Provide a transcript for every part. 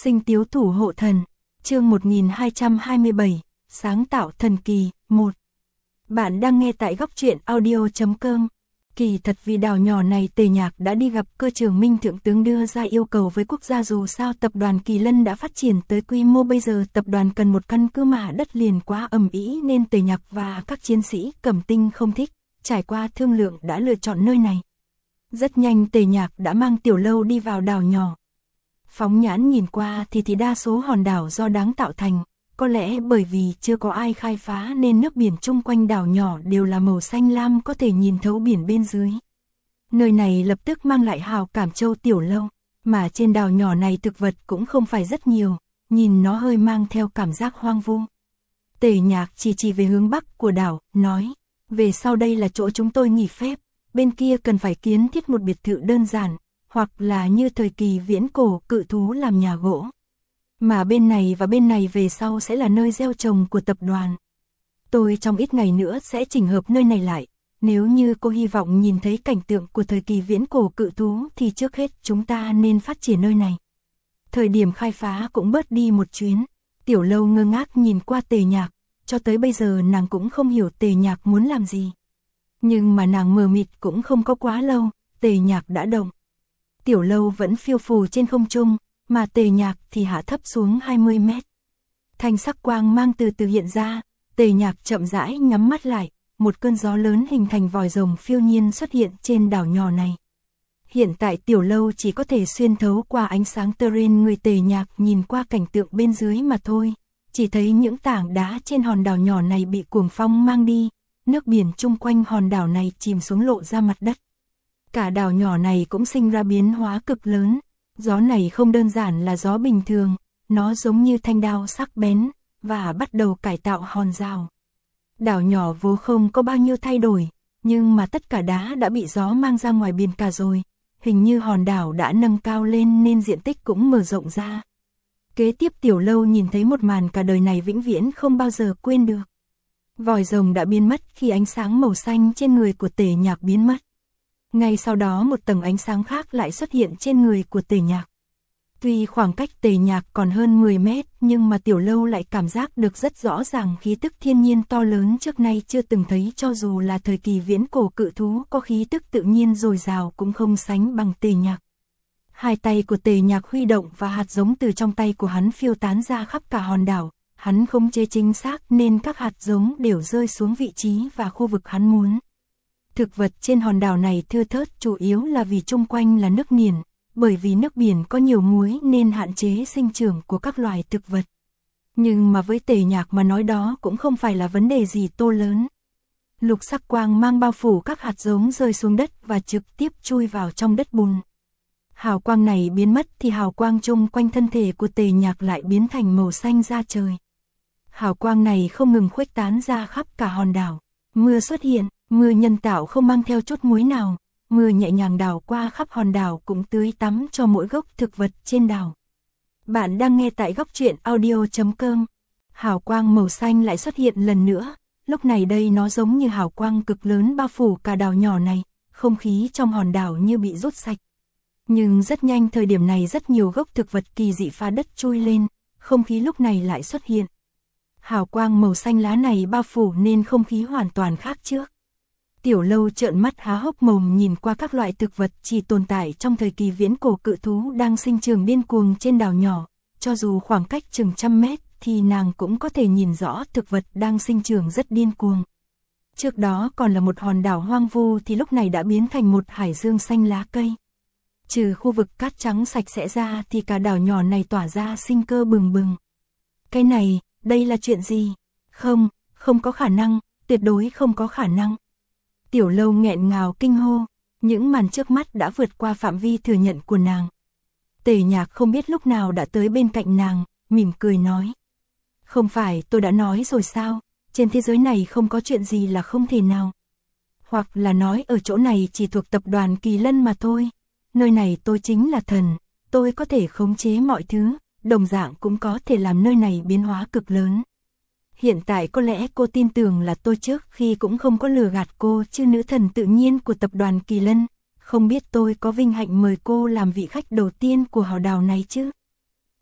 Sinh tiếu thủ hộ thần, chương 1227, sáng tạo thần kỳ, 1. Bạn đang nghe tại góc truyện audio.com. Kỳ thật vì đảo nhỏ này Tề Nhạc đã đi gặp Cơ Trường Minh thượng tướng đưa ra yêu cầu với quốc gia, dù sao tập đoàn Kỳ Lân đã phát triển tới quy mô bây giờ, tập đoàn cần một căn cứ mà đất liền quá ầm ĩ nên Tề Nhạc và các chiến sĩ Cẩm Tinh không thích, trải qua thương lượng đã lựa chọn nơi này. Rất nhanh Tề Nhạc đã mang Tiểu Lâu đi vào đảo nhỏ. Phóng nhãn nhìn qua thì đa số hòn đảo do Đáng tạo thành, có lẽ bởi vì chưa có ai khai phá nên nước biển chung quanh đảo nhỏ đều là màu xanh lam, có thể nhìn thấu biển bên dưới. Nơi này lập tức mang lại hào cảm Châu Tiểu Lâu, mà trên đảo nhỏ này thực vật cũng không phải rất nhiều, nhìn nó hơi mang theo cảm giác hoang vu. Tề Nhạc chỉ về hướng bắc của đảo, nói, về sau đây là chỗ chúng tôi nghỉ phép, bên kia cần phải kiến thiết một biệt thự đơn giản, hoặc là như thời kỳ viễn cổ cự thú làm nhà gỗ. Mà bên này và bên này về sau sẽ là nơi gieo trồng của tập đoàn. Tôi trong ít ngày nữa sẽ chỉnh hợp nơi này lại. Nếu như cô hy vọng nhìn thấy cảnh tượng của thời kỳ viễn cổ cự thú thì trước hết chúng ta nên phát triển nơi này. Thời điểm khai phá cũng bớt đi một chuyến. Tiểu Lâu ngơ ngác nhìn qua Tề Nhạc. Cho tới bây giờ nàng cũng không hiểu Tề Nhạc muốn làm gì. Nhưng mà nàng mờ mịt cũng không có quá lâu, Tề Nhạc đã động. Tiểu Lâu vẫn phiêu phù trên không trung, mà Tề Nhạc thì hạ thấp xuống 20 mét. Thanh sắc quang mang từ từ hiện ra, Tề Nhạc chậm rãi nhắm mắt lại, một cơn gió lớn hình thành vòi rồng phiêu nhiên xuất hiện trên đảo nhỏ này. Hiện tại Tiểu Lâu chỉ có thể xuyên thấu qua ánh sáng tơ rên người Tề Nhạc nhìn qua cảnh tượng bên dưới mà thôi, chỉ thấy những tảng đá trên hòn đảo nhỏ này bị cuồng phong mang đi, nước biển chung quanh hòn đảo này chìm xuống lộ ra mặt đất. Cả đảo nhỏ này cũng sinh ra biến hóa cực lớn, gió này không đơn giản là gió bình thường, nó giống như thanh đao sắc bén, và bắt đầu cải tạo hòn rào. Đảo nhỏ vốn không có bao nhiêu thay đổi, nhưng mà tất cả đá đã bị gió mang ra ngoài biển cả rồi, hình như hòn đảo đã nâng cao lên nên diện tích cũng mở rộng ra. Kế tiếp Tiểu Lâu nhìn thấy một màn cả đời này vĩnh viễn không bao giờ quên được. Vòi rồng đã biến mất khi ánh sáng màu xanh trên người của Tề Nhạc biến mất. Ngay sau đó một tầng ánh sáng khác lại xuất hiện trên người của Tề Nhạc. Tuy khoảng cách Tề Nhạc còn hơn 10 mét nhưng mà Tiểu Lâu lại cảm giác được rất rõ ràng khí tức thiên nhiên to lớn trước nay chưa từng thấy, cho dù là thời kỳ viễn cổ cự thú có khí tức tự nhiên dồi dào cũng không sánh bằng Tề Nhạc. Hai tay của Tề Nhạc huy động và hạt giống từ trong tay của hắn phiêu tán ra khắp cả hòn đảo. Hắn khống chế chính xác nên các hạt giống đều rơi xuống vị trí và khu vực hắn muốn. Thực vật trên hòn đảo này thưa thớt chủ yếu là vì chung quanh là nước biển, bởi vì nước biển có nhiều muối nên hạn chế sinh trưởng của các loài thực vật. Nhưng mà với Tề Nhạc mà nói đó cũng không phải là vấn đề gì to lớn. Lục sắc quang mang bao phủ các hạt giống rơi xuống đất và trực tiếp chui vào trong đất bùn. Hào quang này biến mất thì hào quang chung quanh thân thể của Tề Nhạc lại biến thành màu xanh da trời. Hào quang này không ngừng khuếch tán ra khắp cả hòn đảo. Mưa xuất hiện, mưa nhân tạo không mang theo chút muối nào, mưa nhẹ nhàng đảo qua khắp hòn đảo cũng tưới tắm cho mỗi gốc thực vật trên đảo. Bạn đang nghe tại góc truyện audio.com. Hào quang màu xanh lại xuất hiện lần nữa, lúc này đây nó giống như hào quang cực lớn bao phủ cả đảo nhỏ này, không khí trong hòn đảo như bị rút sạch. Nhưng rất nhanh thời điểm này rất nhiều gốc thực vật kỳ dị phá đất chui lên, không khí lúc này lại xuất hiện. Hào quang màu xanh lá này bao phủ nên không khí hoàn toàn khác trước. Tiểu Lâu trợn mắt há hốc mồm nhìn qua các loại thực vật chỉ tồn tại trong thời kỳ viễn cổ cự thú đang sinh trưởng điên cuồng trên đảo nhỏ, cho dù khoảng cách chừng trăm mét thì nàng cũng có thể nhìn rõ thực vật đang sinh trưởng rất điên cuồng. Trước đó còn là một hòn đảo hoang vu thì lúc này đã biến thành một hải dương xanh lá cây. Trừ khu vực cát trắng sạch sẽ ra thì cả đảo nhỏ này tỏa ra sinh cơ bừng bừng. Cái này, đây là chuyện gì? Không có khả năng, tuyệt đối không có khả năng. Tiểu Lâu nghẹn ngào kinh hô, những màn trước mắt đã vượt qua phạm vi thừa nhận của nàng. Tề Nhạc không biết lúc nào đã tới bên cạnh nàng, mỉm cười nói. Không phải tôi đã nói rồi sao, trên thế giới này không có chuyện gì là không thể nào. Hoặc là nói ở chỗ này chỉ thuộc tập đoàn Kỳ Lân mà thôi, nơi này tôi chính là thần, tôi có thể khống chế mọi thứ, đồng dạng cũng có thể làm nơi này biến hóa cực lớn. Hiện tại có lẽ cô tin tưởng là tôi trước khi cũng không có lừa gạt cô chứ, nữ thần tự nhiên của tập đoàn Kỳ Lân, không biết tôi có vinh hạnh mời cô làm vị khách đầu tiên của hòn đảo này chứ.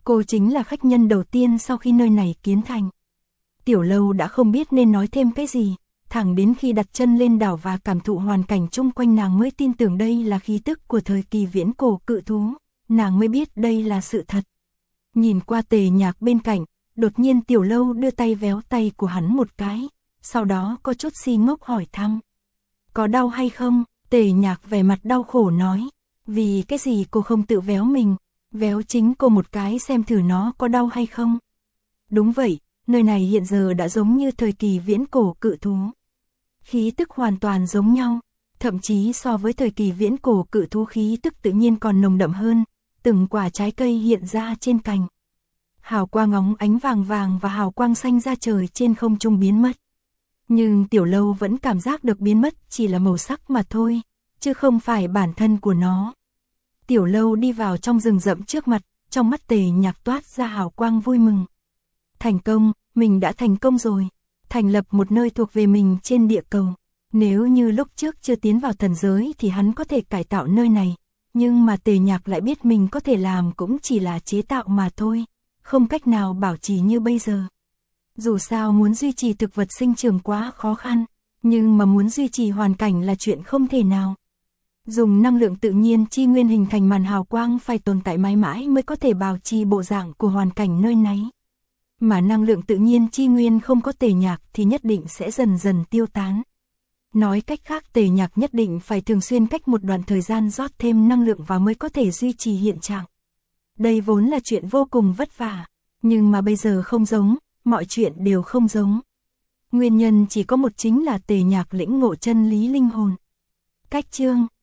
Cô chính là khách nhân đầu tiên sau khi nơi này kiến thành. Tiểu Lâu đã không biết nên nói thêm cái gì, thẳng đến khi đặt chân lên đảo và cảm thụ hoàn cảnh chung quanh nàng mới tin tưởng đây là khí tức của thời kỳ viễn cổ cự thú, nàng mới biết đây là sự thật. Nhìn qua Tề Nhạc bên cạnh, đột nhiên Tiểu Lâu đưa tay véo tay của hắn một cái, sau đó có chút si ngốc hỏi thăm. Có đau hay không? Tề Nhạc vẻ mặt đau khổ nói, vì cái gì cô không tự véo mình, véo chính cô một cái xem thử nó có đau hay không. Đúng vậy, nơi này hiện giờ đã giống như thời kỳ viễn cổ cự thú. Khí tức hoàn toàn giống nhau, thậm chí so với thời kỳ viễn cổ cự thú khí tức tự nhiên còn nồng đậm hơn, từng quả trái cây hiện ra trên cành. Hào quang óng ánh vàng vàng và hào quang xanh ra trời trên không trung biến mất. Nhưng Tiểu Lâu vẫn cảm giác được biến mất chỉ là màu sắc mà thôi, chứ không phải bản thân của nó. Tiểu Lâu đi vào trong rừng rậm trước mặt, trong mắt Tề Nhạc toát ra hào quang vui mừng. Thành công, mình đã thành công rồi. Thành lập một nơi thuộc về mình trên địa cầu. Nếu như lúc trước chưa tiến vào thần giới thì hắn có thể cải tạo nơi này. Nhưng mà Tề Nhạc lại biết mình có thể làm cũng chỉ là chế tạo mà thôi, không cách nào bảo trì như bây giờ. Dù sao muốn duy trì thực vật sinh trưởng quá khó khăn, nhưng mà muốn duy trì hoàn cảnh là chuyện không thể nào. Dùng năng lượng tự nhiên chi nguyên hình thành màn hào quang phải tồn tại mãi mãi mới có thể bảo trì bộ dạng của hoàn cảnh nơi này. Mà năng lượng tự nhiên chi nguyên không có Tề Nhạc thì nhất định sẽ dần dần tiêu tán. Nói cách khác Tề Nhạc nhất định phải thường xuyên cách một đoạn thời gian rót thêm năng lượng vào mới có thể duy trì hiện trạng. Đây vốn là chuyện vô cùng vất vả, nhưng mà bây giờ không giống, mọi chuyện đều không giống. Nguyên nhân chỉ có một chính là Tề Nhạc lĩnh ngộ chân lý linh hồn. Cách chương